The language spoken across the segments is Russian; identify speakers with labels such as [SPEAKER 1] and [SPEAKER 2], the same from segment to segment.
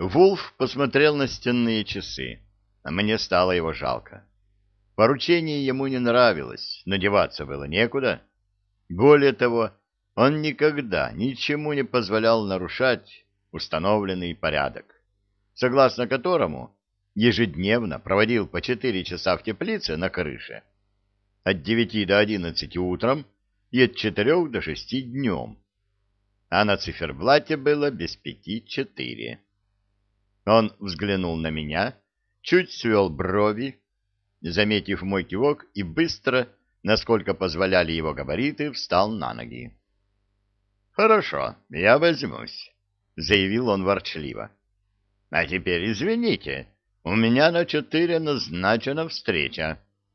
[SPEAKER 1] Вулф посмотрел на стенные часы, а мне стало его жалко. Поручение ему не нравилось, но деваться было некуда. Более того, он никогда ничему не позволял нарушать установленный порядок, согласно которому ежедневно проводил по 4 часа в теплице на крыше, от 9 до 11 утром и от 4 до 6 днем, а на циферблате было без 5 4. Он взглянул на меня, чуть свел брови, заметив мой кивок, и быстро, насколько позволяли его габариты, встал на ноги. «Хорошо, я возьмусь», — заявил он ворчливо. «А теперь извините, у меня на 4 назначена встреча».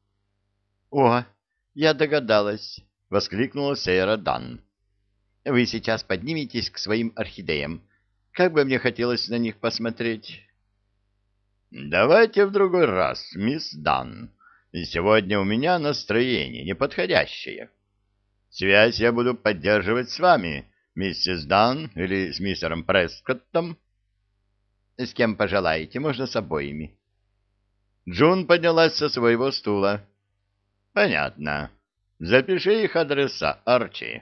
[SPEAKER 1] «О, я догадалась», — воскликнула Сейра Дан. «Вы сейчас подниметесь к своим орхидеям. Как бы мне хотелось на них посмотреть». «Давайте в другой раз, мисс Дан. Сегодня у меня настроение неподходящее. Связь я буду поддерживать с вами, миссис Дан, или с мистером Прескоттом». «С кем пожелаете, можно с обоими». Джун поднялась со своего стула. «Понятно. Запиши их адреса, Арчи».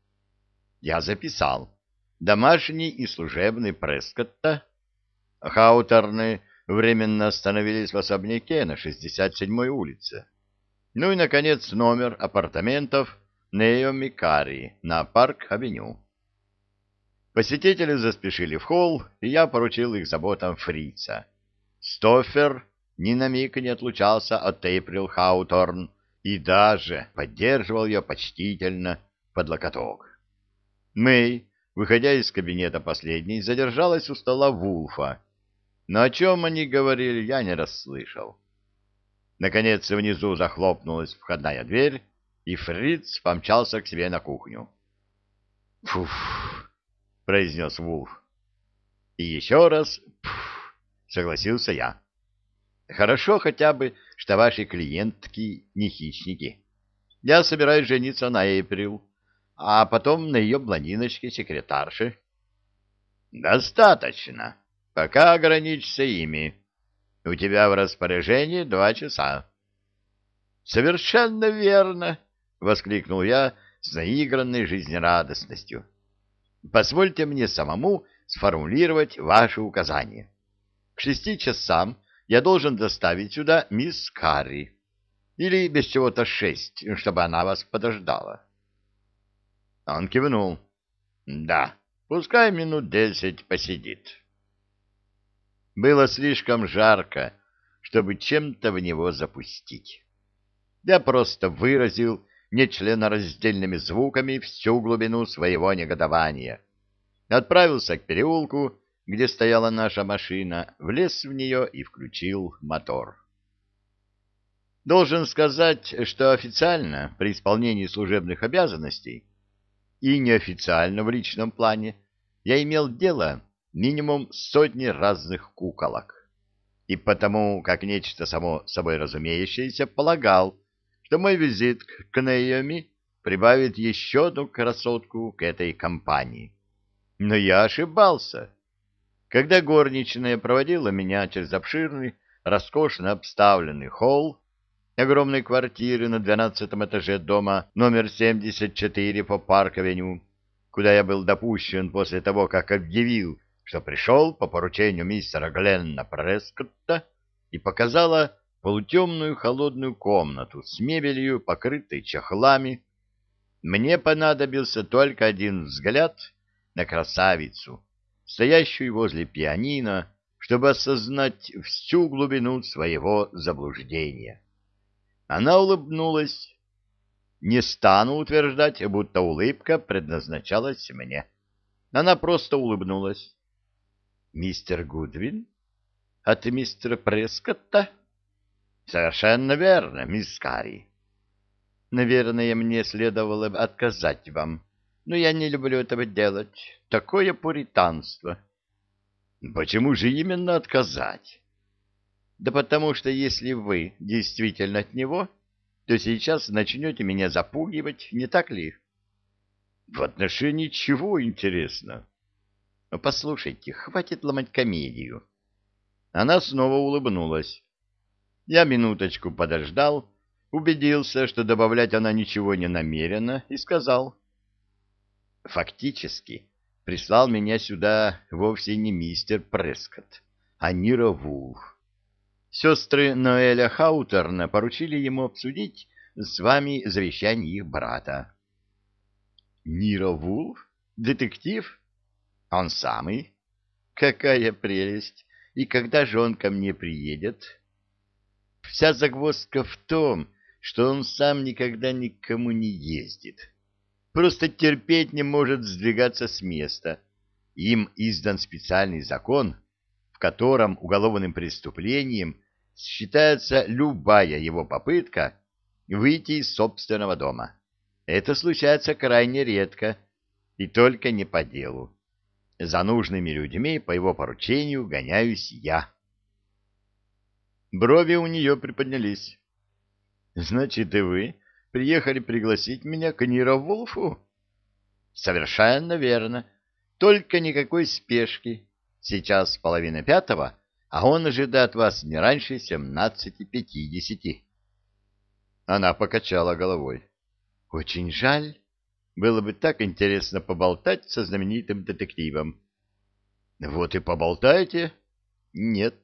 [SPEAKER 1] Я записал. Домашний и служебный Прескотта. Хаутерны временно остановились в особняке на 67-й улице. Ну и, наконец, номер апартаментов Неоми Карри на Парк-авеню. Посетители заспешили в холл, и я поручил их заботам фрица. Стоффер ни на миг не отлучался от Эйприл Хауторн и даже поддерживал ее почтительно под локоток. Мэй, выходя из кабинета последней, задержалась у стола Вулфа, но о чем они говорили, я не расслышал. Наконец внизу захлопнулась входная дверь, и фриц помчался к себе на кухню. «Фуф!» — произнес Вулф. «И еще раз «пф!» — согласился я. «Хорошо хотя бы, что ваши клиентки не хищники. Я собираюсь жениться на Эйприл, а потом на ее блондиночке-секретарше». «Достаточно. Пока ограничься ими. У тебя в распоряжении 2 часа». «Совершенно верно!» — воскликнул я с наигранной жизнерадостностью. «Позвольте мне самому сформулировать ваши указания. К 6 часам я должен доставить сюда мисс Карри. Или без чего-то 6, чтобы она вас подождала». Он кивнул. «Да, пускай минут 10 посидит». Было слишком жарко, чтобы чем-то в него запустить. Я просто выразил нечленораздельными звуками всю глубину своего негодования. Отправился к переулку, где стояла наша машина, влез в нее и включил мотор. Должен сказать, что официально при исполнении служебных обязанностей и неофициально в личном плане я имел дело минимум с сотней разных куколок. И потому, как нечто само собой разумеющееся, полагал, что мой визит к Неоми прибавит еще одну красотку к этой компании. Но я ошибался. Когда горничная проводила меня через обширный, роскошно обставленный холл огромной квартиры на 12-м этаже дома номер 74 по Парк-авеню, куда я был допущен после того, как объявил, что пришел по поручению мистера Гленна Прескотта, и показала полутемную холодную комнату с мебелью, покрытой чохлами, мне понадобился только один взгляд на красавицу, стоящую возле пианино, чтобы осознать всю глубину своего заблуждения. Она улыбнулась. Не стану утверждать, будто улыбка предназначалась мне. Она просто улыбнулась. «Мистер Гудвин? От мистера Прескотта?» «Совершенно верно, мисс Карри». «Наверное, мне следовало бы отказать вам, но я не люблю этого делать. Такое пуританство». «Почему же именно отказать?» «Да потому что если вы действительно от него, то сейчас начнете меня запугивать, не так ли?» «В отношении чего, интересно?» Послушайте, хватит ломать комедию. Она снова улыбнулась. Я минуточку подождал, убедился, что добавлять она ничего не намерена, и сказал: фактически прислал меня сюда вовсе не мистер Прескотт, а Нира Вулф. Сестры Ноэля Хаутерна поручили ему обсудить с вами завещание их брата. Нира Вулф? Детектив? Он самый. Какая прелесть! И когда же он ко мне приедет? Вся загвоздка в том, что он сам никогда никому не ездит. Просто терпеть не может сдвигаться с места. Им издан специальный закон, в котором уголовным преступлением считается любая его попытка выйти из собственного дома. Это случается крайне редко и только не по делу. За нужными людьми по его поручению гоняюсь я. Брови у нее приподнялись. — Значит, и вы приехали пригласить меня к Ниро Вулфу? — Совершенно верно. Только никакой спешки. Сейчас 4:30, а он ожидает вас не раньше 17:50. Она покачала головой. — Очень жаль. Было бы так интересно поболтать со знаменитым детективом. — Вот и поболтайте. — Нет.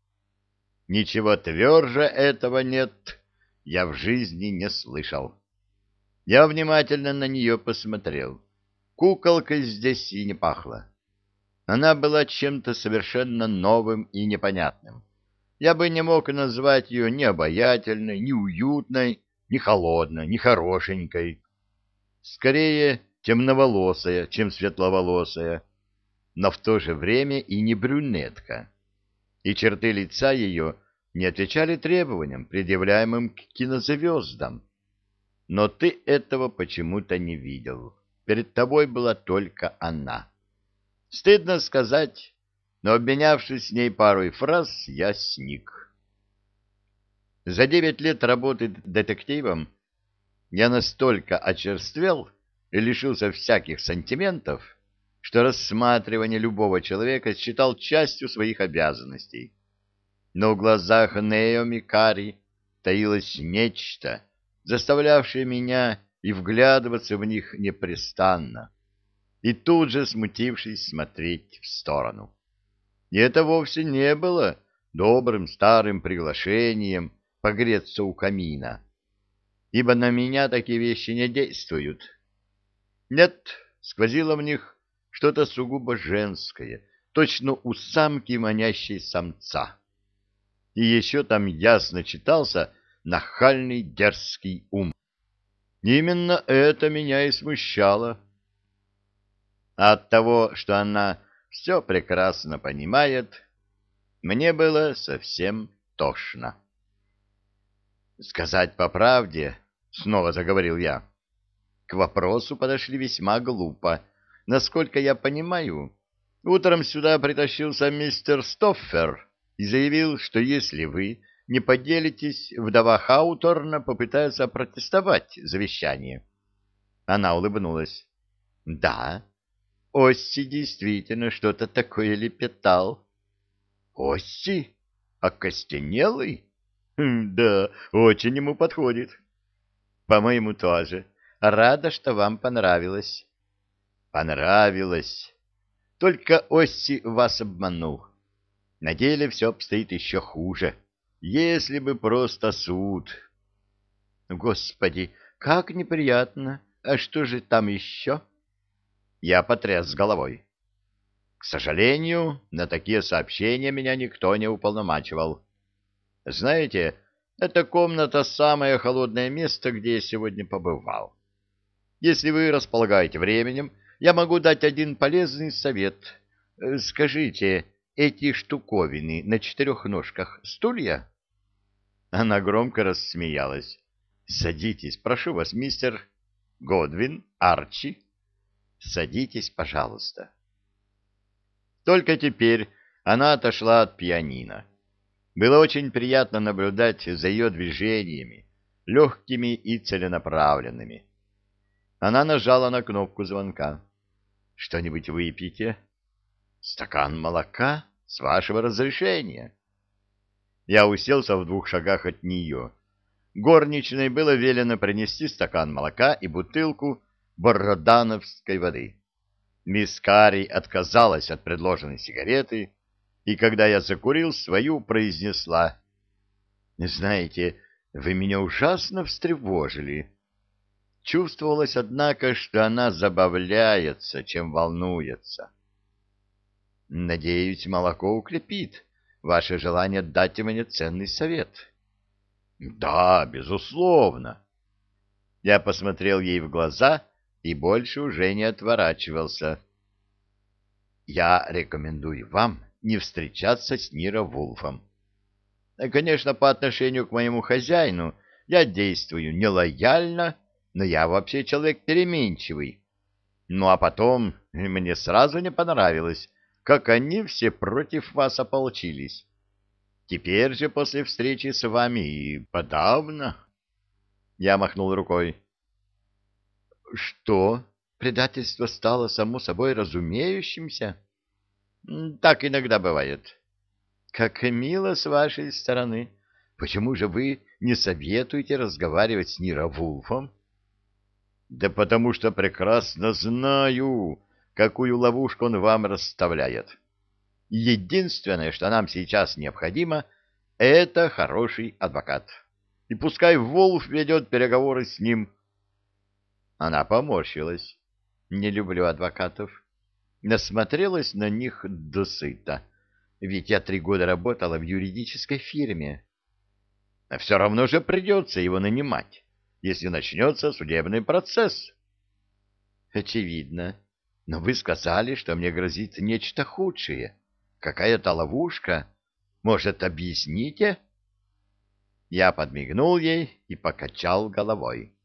[SPEAKER 1] Ничего тверже этого нет, я в жизни не слышал. Я внимательно на нее посмотрел. Куколкой здесь и не пахло. Она была чем-то совершенно новым и непонятным. Я бы не мог назвать ее ни обаятельной, ни уютной, ни холодной, ни хорошенькой. Скорее, темноволосая, чем светловолосая, но в то же время и не брюнетка. И черты лица ее не отвечали требованиям, предъявляемым к кинозвездам. Но ты этого почему-то не видел. Перед тобой была только она. Стыдно сказать, но, обменявшись с ней парой фраз, я сник. За 9 лет работы детективом я настолько очерствел и лишился всяких сантиментов, что рассматривание любого человека считал частью своих обязанностей. Но в глазах Неоми Кари таилось нечто, заставлявшее меня и вглядываться в них непрестанно, и тут же, смутившись, смотреть в сторону. И это вовсе не было добрым старым приглашением погреться у камина, ибо на меня такие вещи не действуют. Нет, сквозило в них что-то сугубо женское, точно у самки, манящей самца. И еще там ясно читался нахальный дерзкий ум. Именно это меня и смущало. А от того, что она все прекрасно понимает, мне было совсем тошно. «Сказать по правде, — снова заговорил я, — к вопросу подошли весьма глупо. Насколько я понимаю, утром сюда притащился мистер Стоффер и заявил, что если вы не поделитесь, вдова Хауторна попытается протестовать завещание». Она улыбнулась. «Да, Осси действительно что-то такое лепетал». «Осси? Окостенелый? Да, очень ему подходит». «По-моему, тоже. Рада, что вам понравилось». «Понравилось. Только Осси вас обманул. На деле все обстоит еще хуже. Если бы просто суд». «Господи, как неприятно. А что же там еще?» Я потряс головой. К сожалению, на такие сообщения меня никто не уполномачивал. Знаете, эта комната — самое холодное место, где я сегодня побывал. Если вы располагаете временем, я могу дать один полезный совет. Скажите, эти штуковины на 4 ножках — стулья? Она громко рассмеялась. Садитесь, прошу вас, мистер Годвин, Арчи. Садитесь, пожалуйста. Только теперь она отошла от пианино. Было очень приятно наблюдать за ее движениями, легкими и целенаправленными. Она нажала на кнопку звонка. «Что-нибудь выпьете?» Стакан молока, с вашего разрешения. Я уселся в 2 шагах от нее. Горничной было велено принести стакан молока и бутылку бородановской воды. Мисс Карри отказалась от предложенной сигареты, и когда я закурил свою, произнесла: «Знаете, вы меня ужасно встревожили». Чувствовалось, однако, что она забавляется, чем волнуется. «Надеюсь, молоко укрепит ваше желание дать мне ценный совет». «Да, безусловно». Я посмотрел ей в глаза и больше уже не отворачивался. «Я рекомендую вам не встречаться с Ниро Вулфом. Конечно, по отношению к моему хозяину я действую нелояльно, но я вообще человек переменчивый. Ну а потом мне сразу не понравилось, как они все против вас ополчились. Теперь же после встречи с вами и подавно». Я махнул рукой. «Что? Предательство стало само собой разумеющимся?» «Так иногда бывает». «Как мило с вашей стороны. Почему же вы не советуете разговаривать с Ниро Вулфом?» «Да потому что прекрасно знаю, какую ловушку он вам расставляет. Единственное, что нам сейчас необходимо, это хороший адвокат. И пускай Вулф ведет переговоры с ним». Она поморщилась. «Не люблю адвокатов. Насмотрелась на них досыта. Ведь я 3 года работала в юридической фирме. А все равно же придется его нанимать, если начнется судебный процесс». «Очевидно. Но вы сказали, что мне грозит нечто худшее. Какая-то ловушка. Может, объясните?» Я подмигнул ей и покачал головой.